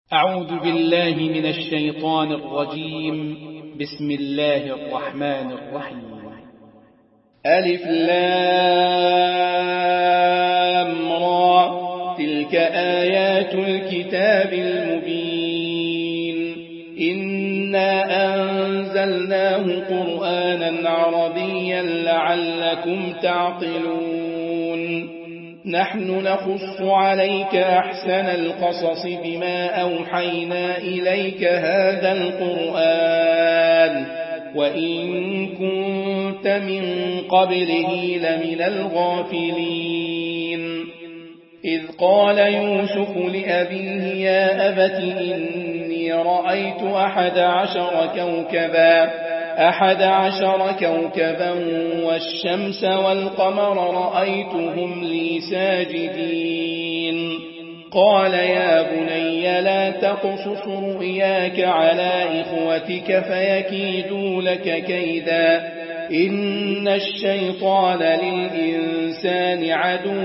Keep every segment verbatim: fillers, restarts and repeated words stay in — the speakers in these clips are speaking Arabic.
أعوذ بالله من الشيطان الرجيم. بسم الله الرحمن الرحيم. ألف لام را، تلك آيات الكتاب المبين. إنا أنزلناه قرآنا عربيا لعلكم تعقلون. نحن نقص عليك أحسن القصص بما أوحينا إليك هذا القرآن وإن كنت من قبله لمن الغافلين. إذ قال يوسف لأبيه يا أبت إني رأيت أحد عشر كوكبا أحد عشر كوكبا والشمس والقمر رأيتهم لي ساجدين. قال يا بني لا تقصص رؤياك على إخوتك فيكيدوا لك كيدا إن الشيطان للإنسان عدو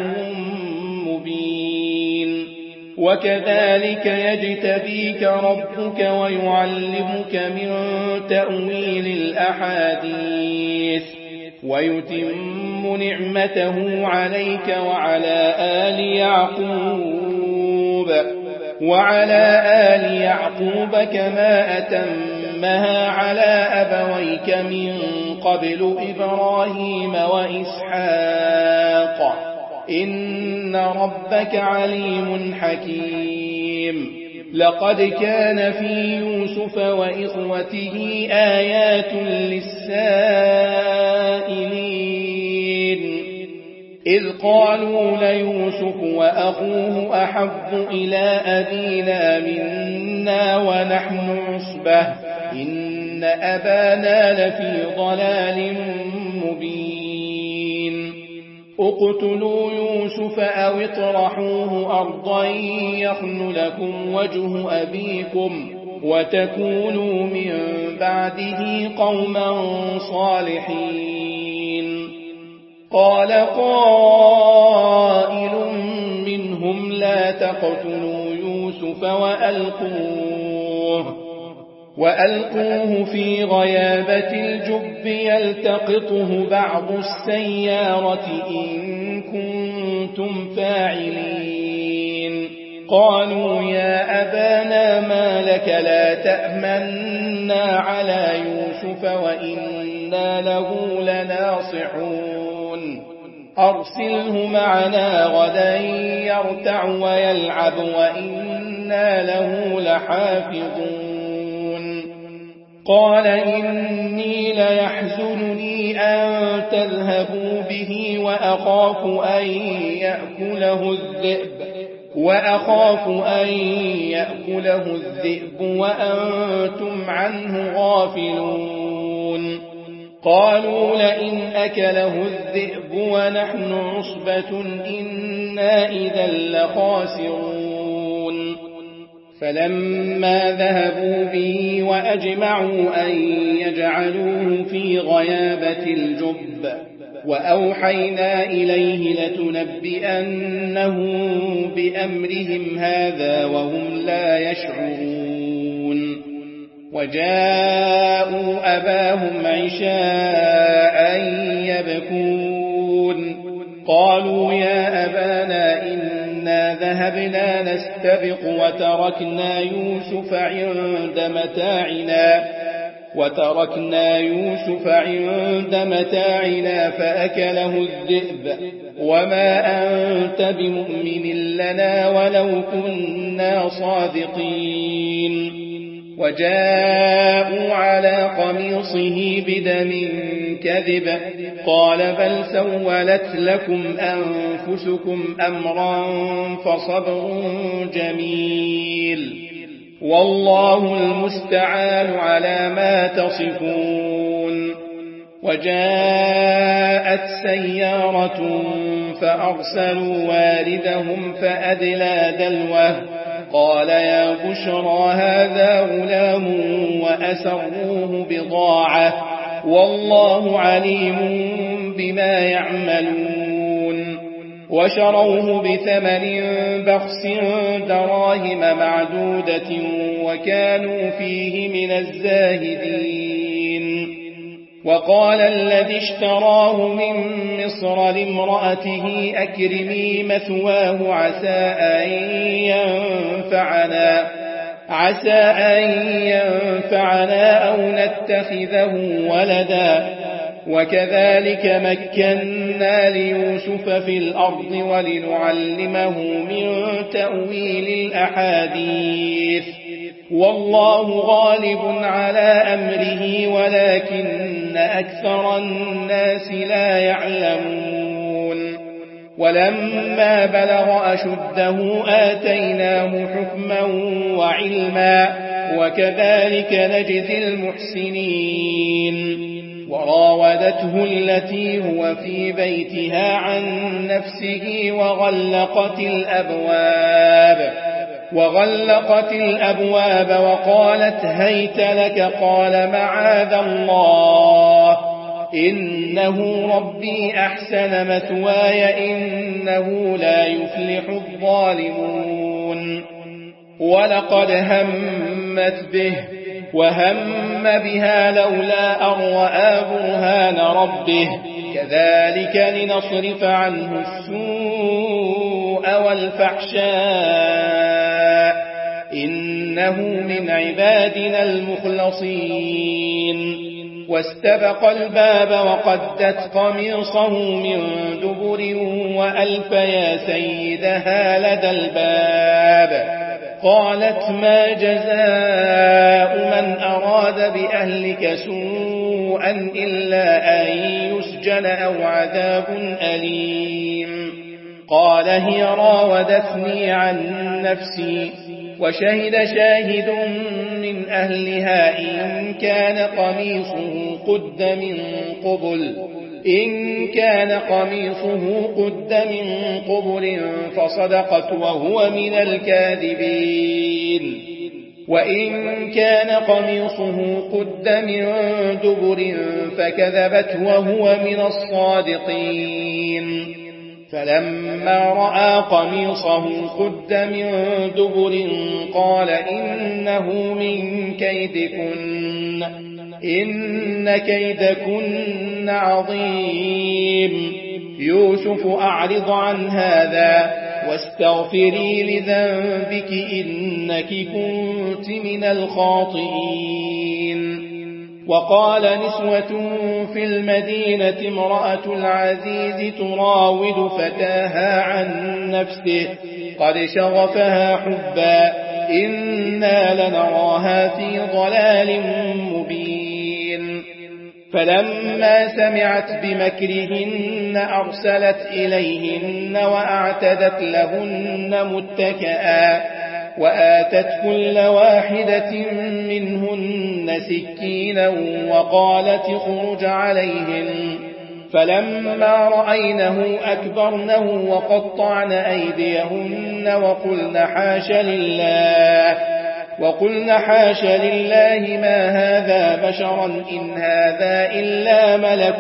مبين. وكذلك يجتبيك ربك ويعلمك من تأويل الأحاديث ويتم نعمته عليك وعلى آل يعقوب وعلى آل يعقوب كما أتمها على أبويك من قبل إبراهيم وإسحاق إن ربك عليم حكيم. لقد كان في يوسف وإخوته آيات للسائلين إذ قالوا ليوسف وأخوه أحب إلى أبينا منا ونحن عصبة إن أبانا لفي ضلال مبين. اقتلوا يوسف أو اطرحوه أرضا يخل لكم وجه أبيكم وتكونوا من بعده قوما صالحين. قال قائل منهم لا تقتلوا يوسف وألقوه وألقوه في غيابة الجب يلتقطه بعض السيارة إن كنتم فاعلين. قالوا يا أبانا ما لك لا تأمنا على يوسف وإنا له لناصحون. أرسله معنا غدا يرتع ويلعب وإنا له لحافظون. قال إني ليحزنني أن تذهبوا به وأخاف أن يأكله الذئب وأخاف أن يأكله الذئب وأنتم عنه غافلون. قالوا لئن أكله الذئب ونحن عصبة إنا إذا لخاسرون. فلما ذهبوا به وأجمعوا أن يجعلوه في غيابة الجب وأوحينا إليه لتنبئنه بأمرهم هذا وهم لا يشعرون. وجاءوا أباهم عشاء يبكون. قالوا يا أبانا إنا ذهبنا نستبق وتركنا يوسف عند متاعنا وتركنا يوسف عند متاعنا فأكله الذئب وما أنت بمؤمن لنا ولو كنا صادقين. وجاءوا على قميصه بدم كذب قال بل سولت لكم أنفسكم أمرا فصبر جميل والله المستعان على ما تصفون. وجاءت سيارة فأرسلوا واردهم فأدلى دلوه قال يا بشرى هذا غلام وأسروه بضاعة والله عليم بما يعملون. وشروه بثمن بخس دراهم معدودة وكانوا فيه من الزاهدين. وقال الذي اشتراه من مصر لامرأته أكرمي مثواه عسى أن ينفعنا عسى أن ينفعنا أو نتخذه ولدا وكذلك مكنا ليوسف في الأرض ولنعلمه من تأويل الأحاديث والله غالب على أمره ولكن أكثر الناس لا يعلمون. ولما بلغ أشده آتيناه حكما وعلما وكذلك نجزي المحسنين. وراودته التي هو في بيتها عن نفسه وغلقت الأبواب وغلقت الأبواب وقالت هيت لك قال معاذ الله إنه ربي أحسن مثواي إنه لا يفلح الظالمون. ولقد همت به وهم بها لولا أن رأى برهان ربه كذلك لنصرف عنه السوء والفحشاء إنه من عبادنا المخلصين. واستبق الباب وقدت قميصه من دبر وألف يا سيدها لدى الباب قالت ما جزاء من أراد بأهلك سوءا إلا أن يسجن أو عذاب أليم. قال هي راودتني عن نفسي وشهد شاهد من أهلها إن كان قميصه قد من قبل إن كان قميصه قد من قبل فصدقت وهو من الكاذبين وإن كان قميصه قد من دبر فكذبت وهو من الصادقين. فلما رأى قميصه قد من دبر قال إنه من كيدكن إن كيدكن عظيم. يوسف أعرض عن هذا واستغفري لذنبك إنك كنت من الخاطئين. وقال نسوة في المدينة امرأة العزيز تراود فتاها عن نفسه قد شغفها حبا إنا لنراها في ضلال مبين. فلما سمعت بمكرهن أرسلت إليهن وأعتدت لهن متكئا وآتت كل واحدة منهن سكينا وقالت اخرج عليهن. فلما رأينه أكبرنه وقطعن أيديهن وقلن حاش لله وقلن حاش لله ما هذا بشرا إن هذا إلا ملك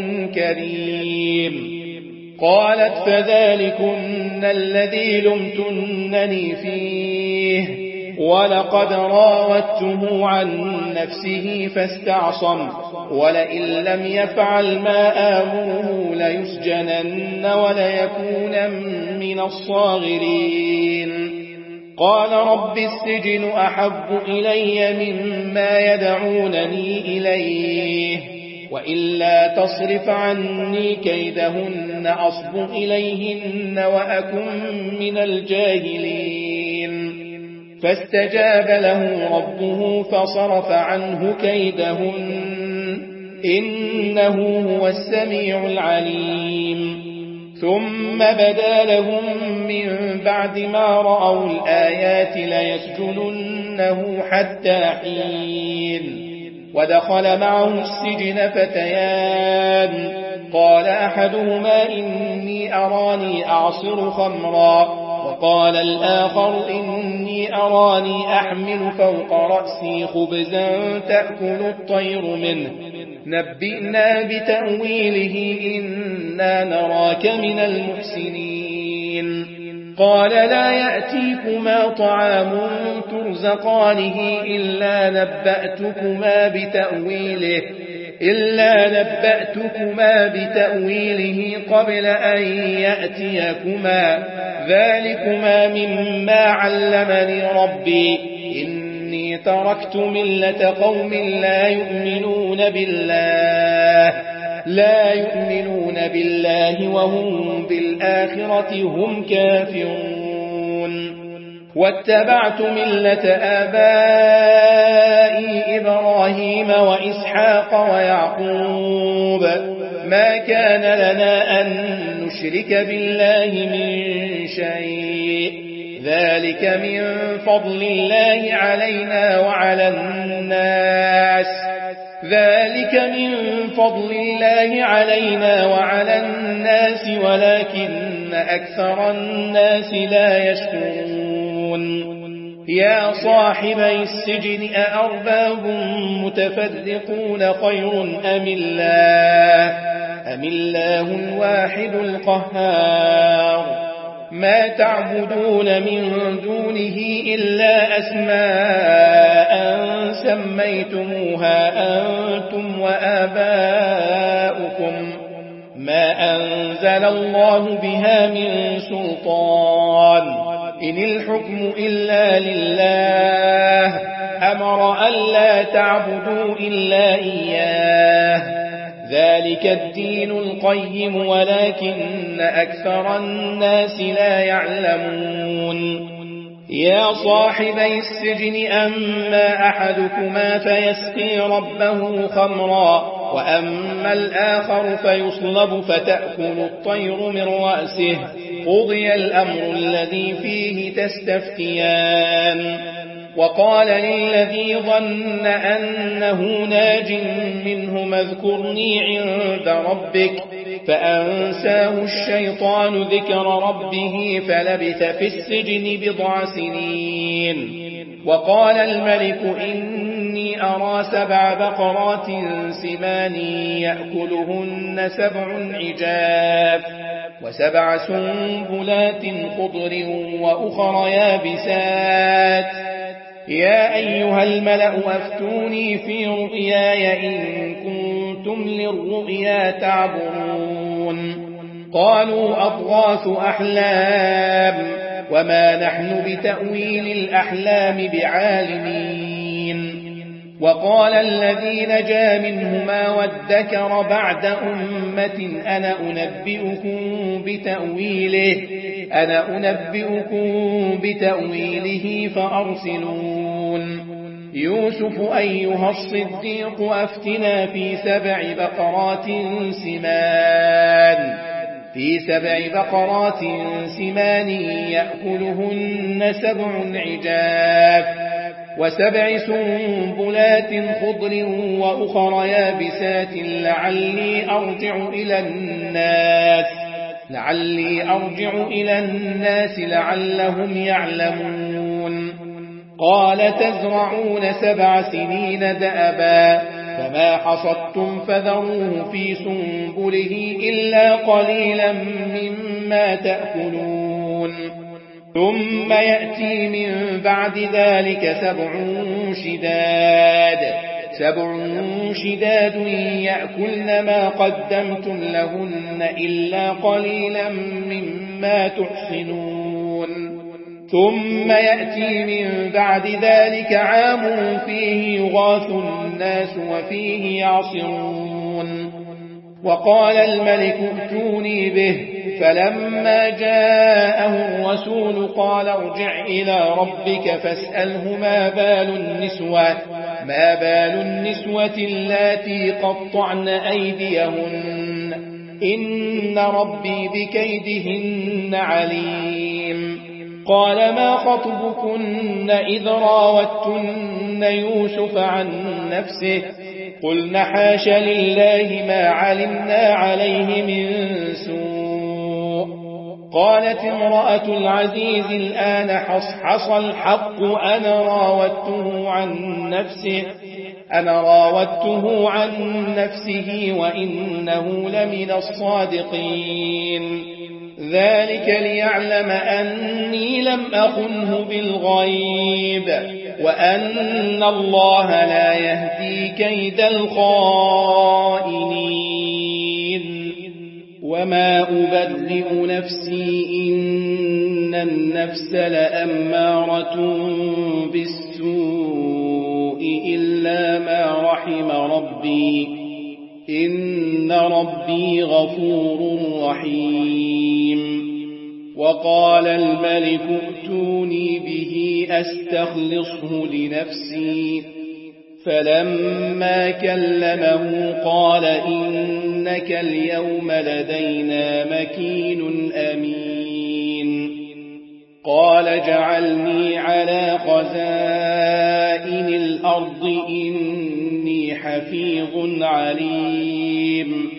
كريم. قالت فذلكن الذي لمتنني فيه ولقد راودته عن نفسه فاستعصم ولئن لم يفعل ما آمره ليسجنن وليكون من الصاغرين. قال رب السجن أحب إلي مما يدعونني إليه وإلا تصرف عني كيدهن أصب إليهن وأكن من الجاهلين. فاستجاب له ربه فصرف عنه كيدهن إنه هو السميع العليم. ثم بدا لهم من بعد ما رأوا الآيات ليسجننه حتى حين. ودخل معه السجن فتيان قال أحدهما إني أراني أعصر خمرا وقال الآخر إني أراني أحمل فوق رأسي خبزا تأكل الطير منه نبئنا بتأويله إنا نراك من المحسنين. قال لا يأتيكما طعام ترزقانه إلا نبأتكما بتأويله إلا نبأتكما بتأويله قبل أن يأتيكما ذلكما مما علمني ربي إني تركت ملة قوم لا يؤمنون بالله لا يؤمنون بالله وهم بالآخرة هم كافرون واتبعت ملة آبائي إبراهيم وإسحاق ويعقوب ما كان لنا أن نشرك بالله من شيء ذلك من فضل الله علينا وعلى الناس ذلك من فضل الله علينا وعلى الناس ولكن أكثر الناس لا يشكرون يا صاحبي السجن أأرباب متفرقون خير أم الله أم الله الواحد القهار ما تعبدون من دونه إلا أسماء سميتموها أنتم وآباؤكم ما أنزل الله بها من سلطان إن الحكم إلا لله أمر ألا تعبدوا إلا إياه ذلك الدين القيم ولكن أكثر الناس لا يعلمون يا صاحبي السجن أما أحدكما فيسقي ربه خمرا وأما الآخر فيصلب فتأكل الطير من رأسه قضي الأمر الذي فيه تستفتيان وقال للذي ظن أنه ناج منه اذكرني عند ربك فأنساه الشيطان ذكر ربه فلبث في السجن بضع سنين وقال الملك إني أرى سبع بقرات سمان يأكلهن سبع عجاف وسبع سنبلات خضر وأخر يابسات يا أيها الملأ أفتوني في رؤياي إن كنتم للرؤيا تعبرون قالوا أضغاث أحلام وما نحن بتأويل الأحلام بعالمين وقال الذي نجا منهما وادكر بعد أمة أنا أنبئكم بتأويله أنا أنبئكم بتأويله فأرسلون يوسف أيها الصديق أفتنا في سبع بقرات سمان في سبع بقرات سمان يأكلهن سبع عجاف وسبع سنبلات خضر وأخر يابسات لعلي أرجع إلى الناس لعلي أرجع إلى الناس لعلهم يعلمون قال تزرعون سبع سنين دأبا فما حصدتم فذروه في سنبله إلا قليلا مما تأكلون ثم يأتي من بعد ذلك سبع شداد سبع شداد يأكلن ما قدمتم لهن إلا قليلا مما تحصنون ثم يأتي من بعد ذلك عام فيه يغاث الناس وفيه يعصرون وقال الملك ائتوني به فلما جاءه الرسول قال ارجع إلى ربك فاسأله ما بال النسوة ما بال النسوة اللاتي قطعن أيديهن إن ربي بكيدهن عليم قال ما خطبكن إذ راوتن يوسف عن نفسه قلن حاش لله ما علمنا عليه من سوء قالت امرأة العزيز الآن حصحص الحق أنا راودته عن نفسه أنا راودته عن نفسه وإنه لمن الصادقين ذلك ليعلم أني لم أخنه بالغيب وأن الله لا يهدي كيد الخائنين وما أبرئ نفسي إن النفس لأمارة بالسوء إلا ما رحم ربي إن ربي غفور رحيم وقال الملك ائتوني به أستخلصه لنفسي فلما كلمه قال إنك اليوم لدينا مكين أمين قال اجعلني على خزائن الأرض إني حفيظ عليم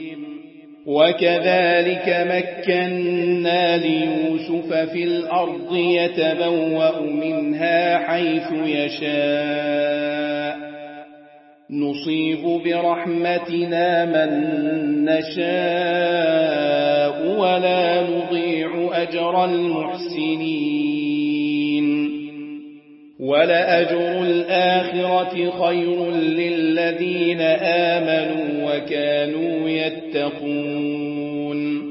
وكذلك مكنا ليوسف في الأرض يتبوأ منها حيث يشاء نصيب برحمتنا من نشاء ولا نضيع أجر المحسنين ولأجر الآخرة خير للذين آمنوا وكانوا يتقون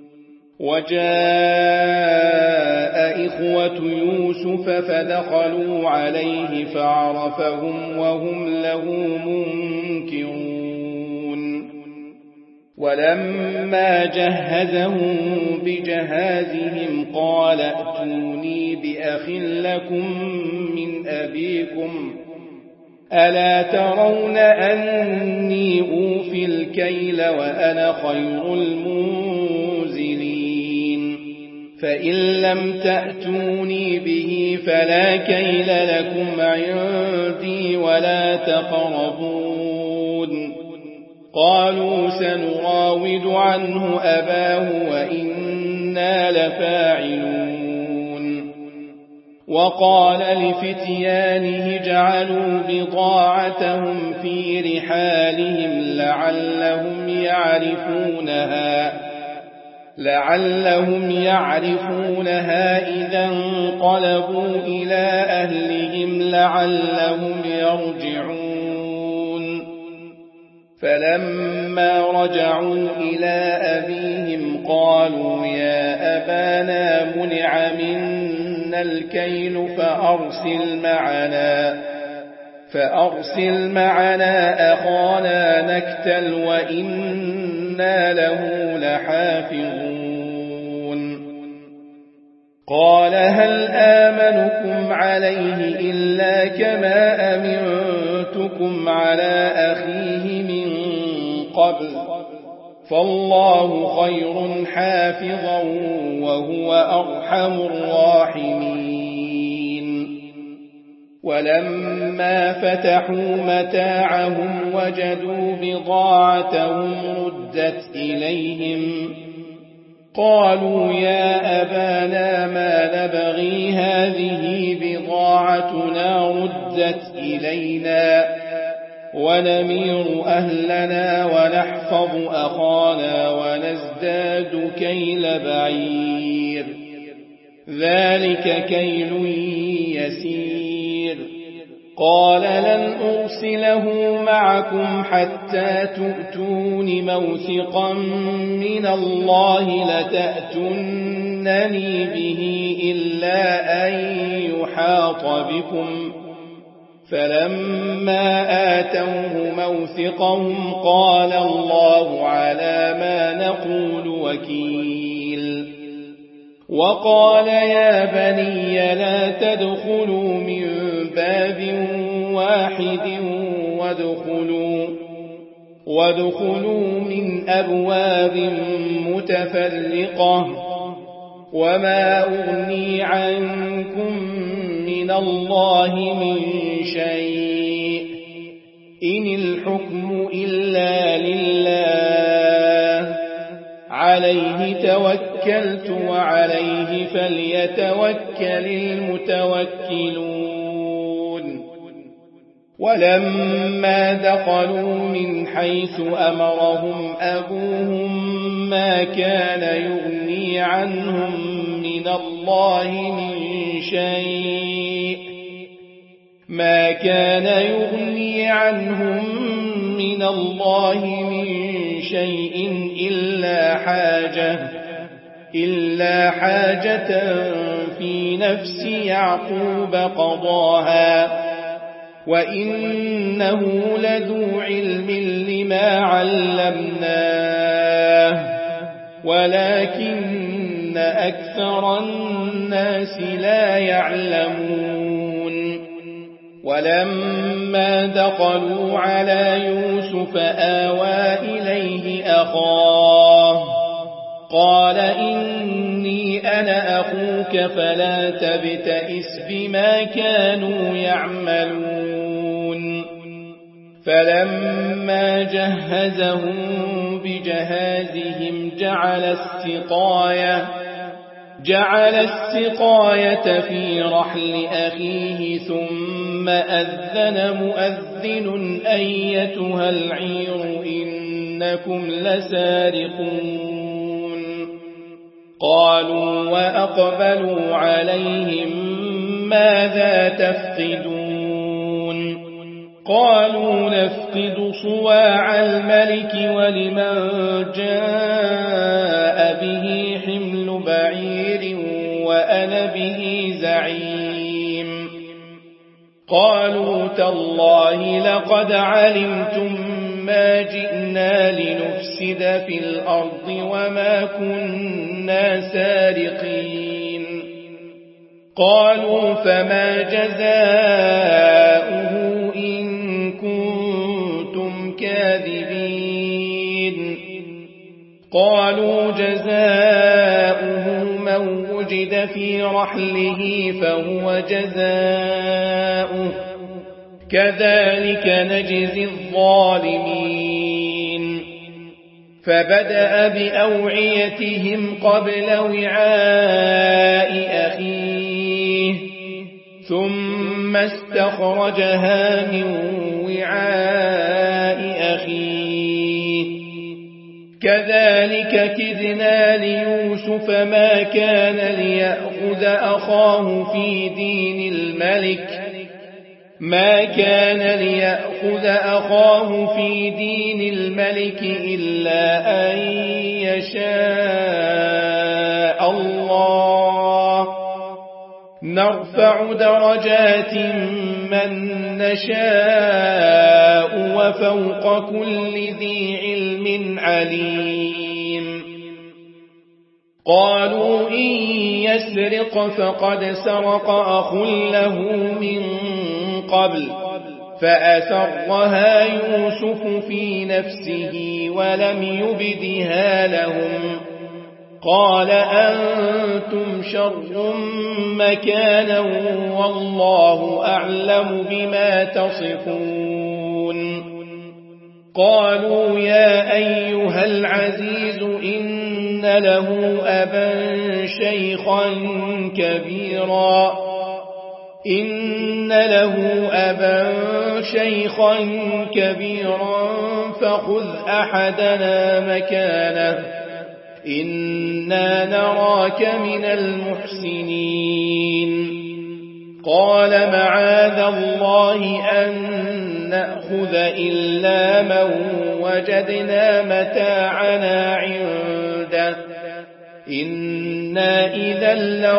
وجاء إخوة يوسف فدخلوا عليه فعرفهم وهم له منكرون ولما جهزهم بجهازهم قال ائتوني بأخ لكم من أبيكم ألا ترون أني أوفي الكيل وأنا خير المنزلين فإن لم تأتوني به فلا كيل لكم عندي ولا تقربون قالوا سنراود عنه أباه وإنا لفاعلون وقال لفتيانه جعلوا بضاعتهم في رحالهم لعلهم يعرفونها لعلهم يعرفونها إذا انقلبوا إلى أهلهم لعلهم يرجعون فلما رجعوا إلى أبيهم قالوا يا أبانا منع منا الكيل فأرسل معنا فأرسل معنا أخانا نكتل وإنا له لحافظون قال هل آمنكم عليه إلا كما أمنتكم على أخيه من قبل فالله خير حافظا وهو أرحم الراحمين ولما فتحوا متاعهم وجدوا بضاعتهم ردت إليهم قالوا يا أبانا ما نبغي هذه بضاعتنا ردت إلينا ونمير أهلنا ونحفظ أخانا ونزداد كيل بعير ذلك كيل يسير قال لن أرسله معكم حتى تؤتون موثقا من الله لتأتونني به إلا أن يحاط بكم فلما آتوه موثقهم قال الله على ما نقول وكيل وقال يا بني لا تدخلوا من باب واحد وادخلوا وادخلوا من أبواب متفرقة وما أغني عنكم من الله من شيء إن الحكم إلا لله عليه توكلت وعليه فليتوكل المتوكلون ولما دخلوا من حيث أمرهم أبوهم ما كان يغني عنهم من الله من شيء ما كان يغني عنهم من الله من شيء إلا حاجة إلا حاجة في نفس يعقوب قضاها وإنه لذو علم لما علمناه ولكن أكثر الناس لا يعلمون ولما دخلوا على يوسف آوى إليه أخاه قال إني أنا أخوك فلا تبتئس بما كانوا يعملون فلما جهزهم بجهازهم جعل السقاية جعل السقاية في رحل أخيه ثم أذن مؤذن أيتها العير إنكم لسارقون قالوا وأقبلوا عليهم ماذا تفقدون قالوا نفقد صواع الملك ولمن جاء به حمل بعير وأنا به زعيم قالوا تالله لقد علمتم ما جئنا لنفسد في الأرض وما كنا سارقين قالوا فما جزاؤه إن كنتم كاذبين قالوا جزاؤه من وجد في رحله فهو جزاؤه كذلك نجزي الظالمين فبدأ بأوعيتهم قبل وعاء أخيه ثم استخرجها من وعاء أخيه كذلك كدنا ليوسف ما كان ليأخذ أخاه في دين الملك ما كان ليأخذ أخاه في دين الملك إلا أن يشاء الله نرفع درجات من نشاء وفوق كل ذي علم عليم قالوا إن يسرق فقد سرق أخ له من قبل فأسرها يوسف في نفسه ولم يبدها لهم قال أنتم شر مكانا والله أعلم بما تصفون قالوا يا أيها العزيز إن له أبا شيخا كبيرا إن له أبا شيخا كبيرا فخذ أحدنا مكانه إنا نراك من المحسنين قال معاذ الله أن نأخذ إلا من وجدنا متاعنا عنده إنا إذا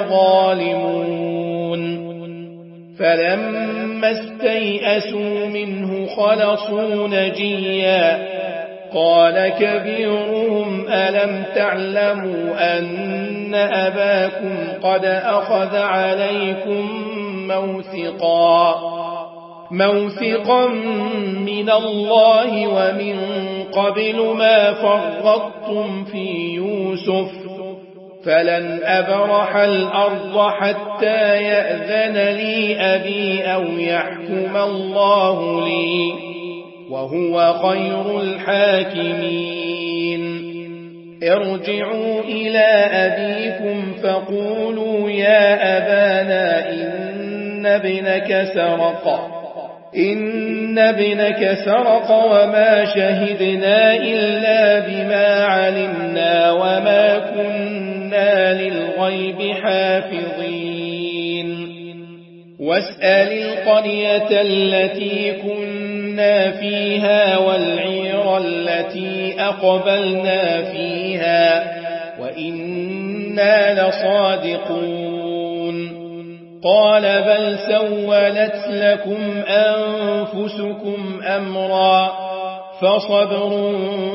لظالمون فلما استيئسوا منه خلصوا نجيا قال كبيرهم ألم تعلموا أن أباكم قد أخذ عليكم موثقا موثقا من الله ومن قبل ما فرطتم في يوسف فلن أبرح الأرض حتى يأذن لي أبي أو يحكم الله لي وهو خير الحاكمين ارجعوا إلى أبيكم فقولوا يا أبانا إن ابنك سرق إن ابنك سرق وما شهدنا إلا بما علمنا وما كنا للغيب حافظين واسأل القرية التي كنا فيها والعير التي أقبلنا فيها وإنا لصادقون قال بل سولت لكم أنفسكم أمرا فصبر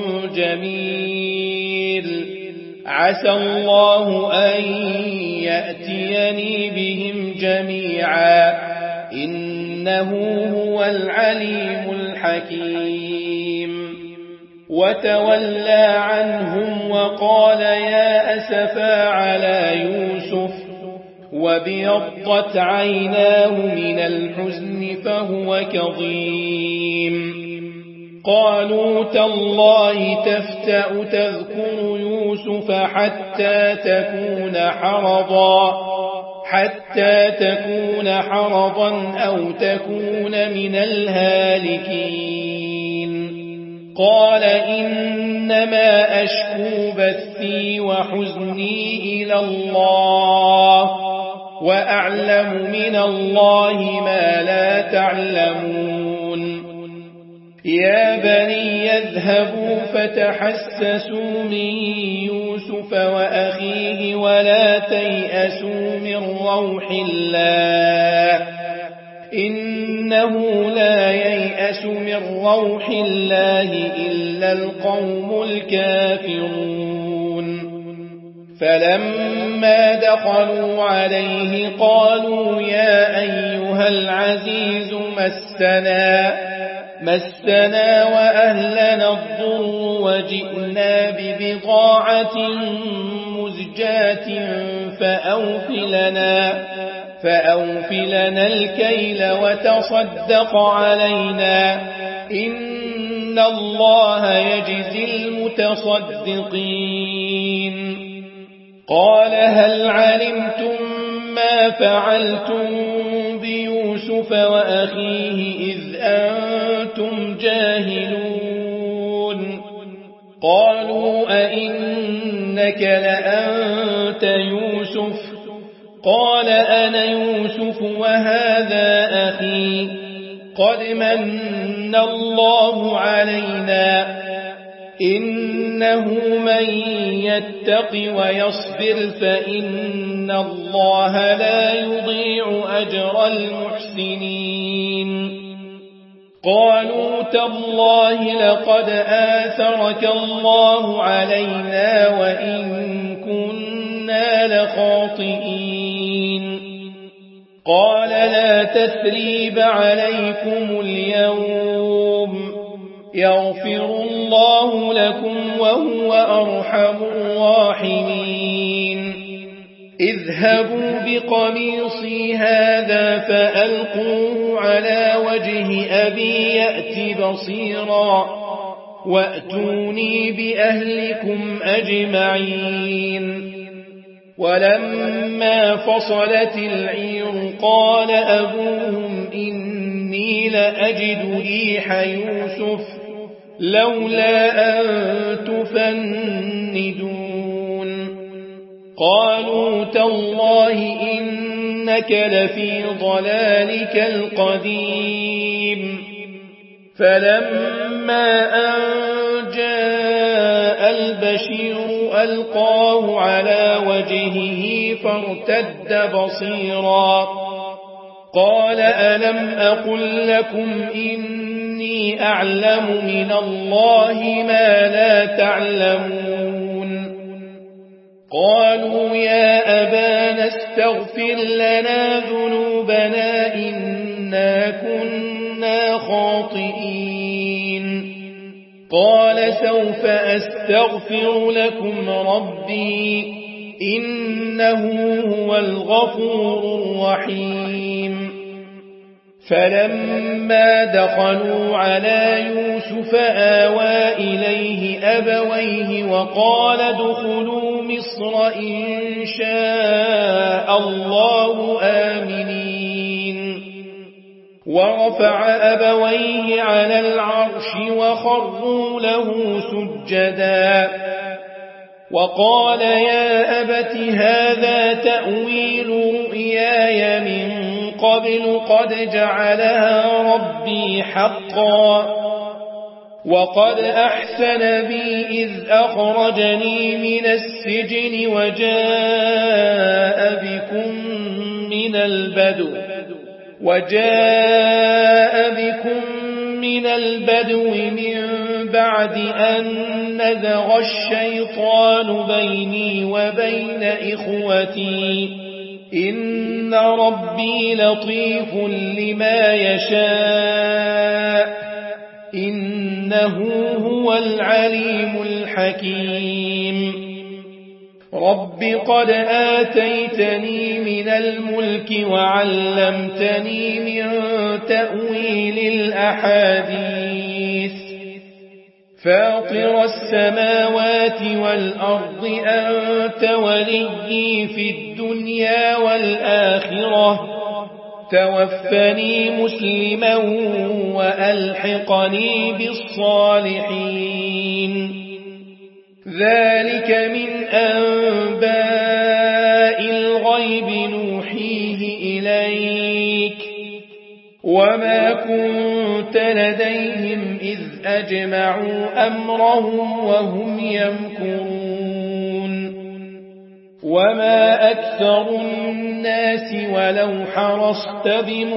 جميل عسى الله أن يأتيني بهم جميعا إنه هو العليم الحكيم وتولى عنهم وقال يا أسفا على يوسف وابيضت عيناه من الحزن فهو كظيم قالوا تالله تفتأ تذكر يوسف حتى تكون حرضا حتى تكون حرضا أو تكون من الهالكين قال إنما أشكو بثي وحزني إلى الله وأعلم من الله ما لا تعلمون يا بني يذهبوا فتحسسوا من يوسف وأخيه ولا تيأسوا من روح الله إنه لا ييأس من روح الله إلا القوم الكافرون فلما دخلوا عليه قالوا يا أيها العزيز مسنا مسنا وأهلنا الضر وجئنا ببضاعة مزجاة فأوفلنا فأوفلنا الكيل وتصدق علينا إن الله يجزي المتصدقين قال هل علمتم ما فعلتم بيوسف وأخيه إذ أنتم جاهلون قالوا أئنك لأنت يوسف قال أنا يوسف وهذا أخي قد من الله علينا إنه من يتق ويصبر فإن الله لا يضيع أجر المحسنين قالوا تالله لقد آثرك الله علينا وإن كنا لخاطئين قال لا تثريب عليكم اليوم يغفر الله لكم وهو أرحم الراحمين اذهبوا بقميصي هذا فألقوه على وجه أبي يأت بصيرا وأتوني بأهلكم أجمعين ولما فصلت العير قال أبوهم إني لأجد ريح يوسف لولا أن تفندون قالوا تالله إنك لفي ضلالك القديم فلما أن جاء البشير ألقاه على وجهه فارتد بصيرا قال ألم أقل لكم إني أعلم من الله ما لا تعلمون قالوا يا أبانا استغفر لنا ذنوبنا إنا كنا خاطئين قال سوف أستغفر لكم ربي إنه هو الغفور الرحيم فلما دخلوا على يوسف آوى إليه أبويه وقال ادخلوا مصر إن شاء الله آمنين ورفع أبويه على العرش وخروا له سجدا وقال يا أبت هذا تأويل رؤياي من قبل قد جعلها ربي حقا وقد أحسن بي إذ أخرجني من السجن وجاء بكم من البدو وجاء بكم من البدو من بعد أن نزغ الشيطان بيني وبين إخوتي إن ربي لطيف لما يشاء إنه هو العليم الحكيم رب قد آتيتني من الملك وعلمتني من تأويل الأحاديث فاطر السماوات والأرض أنت وليي في الدنيا والآخرة توفني مسلما وألحقني بالصالحين ذلك من أنباء الغيب نوحيه إليك وما كنت لديهم إذ أجمعوا أمرهم وهم يمكرون وما أكثر الناس ولو حرصت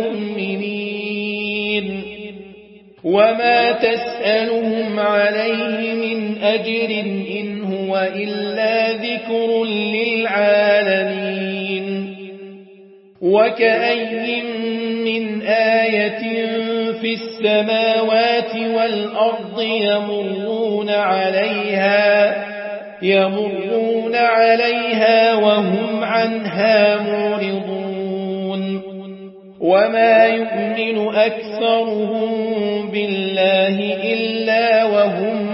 بمؤمنين وما تسألهم عليه من أجر إن هو إلا ذكر للعالمين وكأي من آية في السماوات والأرض يمرون عليها يمرون عليها وهم عنها معرضون وما يؤمن أكثرهم بالله إلا وهم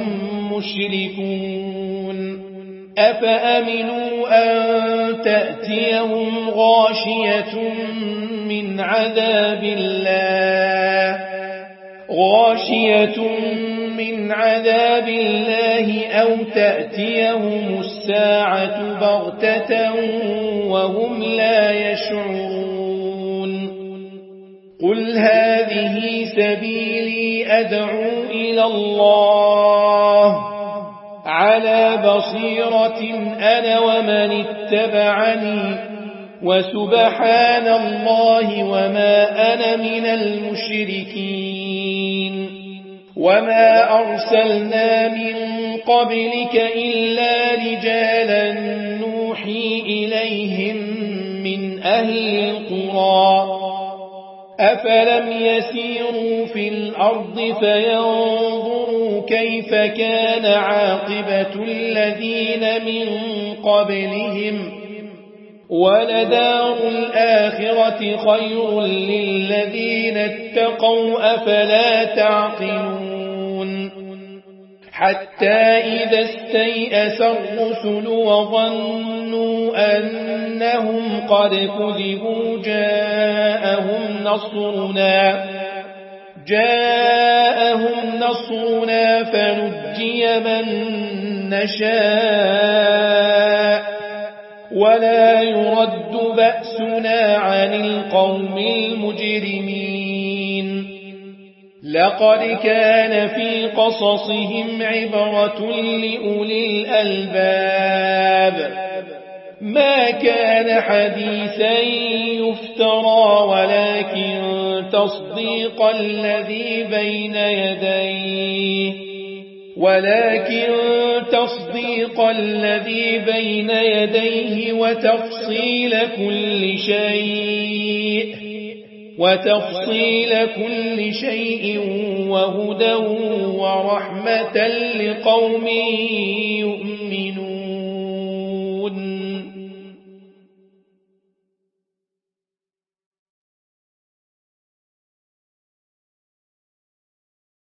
مشركون أفأمنوا أن تأتيهم غاشية من عذاب الله غاشية من عذاب الله أو تأتيهم الساعة بغتة وهم لا يشعرون قل هذه سبيلي أدعو إلى الله على بصيرة أنا ومن اتبعني وسبحان الله وما أنا من المشركين وما أرسلنا من قبلك إلا رجالا نوحي إليهم من أهل القرى أفلم يسيروا في الأرض فينظروا كيف كان عاقبة الذين من قبلهم ولدار الآخرة خير للذين اتقوا أفلا تعقلون حتى إذا استيأس الرسل وظنوا أنهم قد كذبوا جاءهم نصرنا جاءهم نصرنا فنجي من نشاء ولا يرد بأسنا عن القوم المجرمين لقد كان في قصصهم عبرة لأولي الألباب ما كان حديثا يفترى ولكن تصديق الذي بين يديه ولكن تصديق الذي بين يديه وتفصيل كل شيء وتفصيل كل شيء وهدى ورحمة لقوم يؤمنون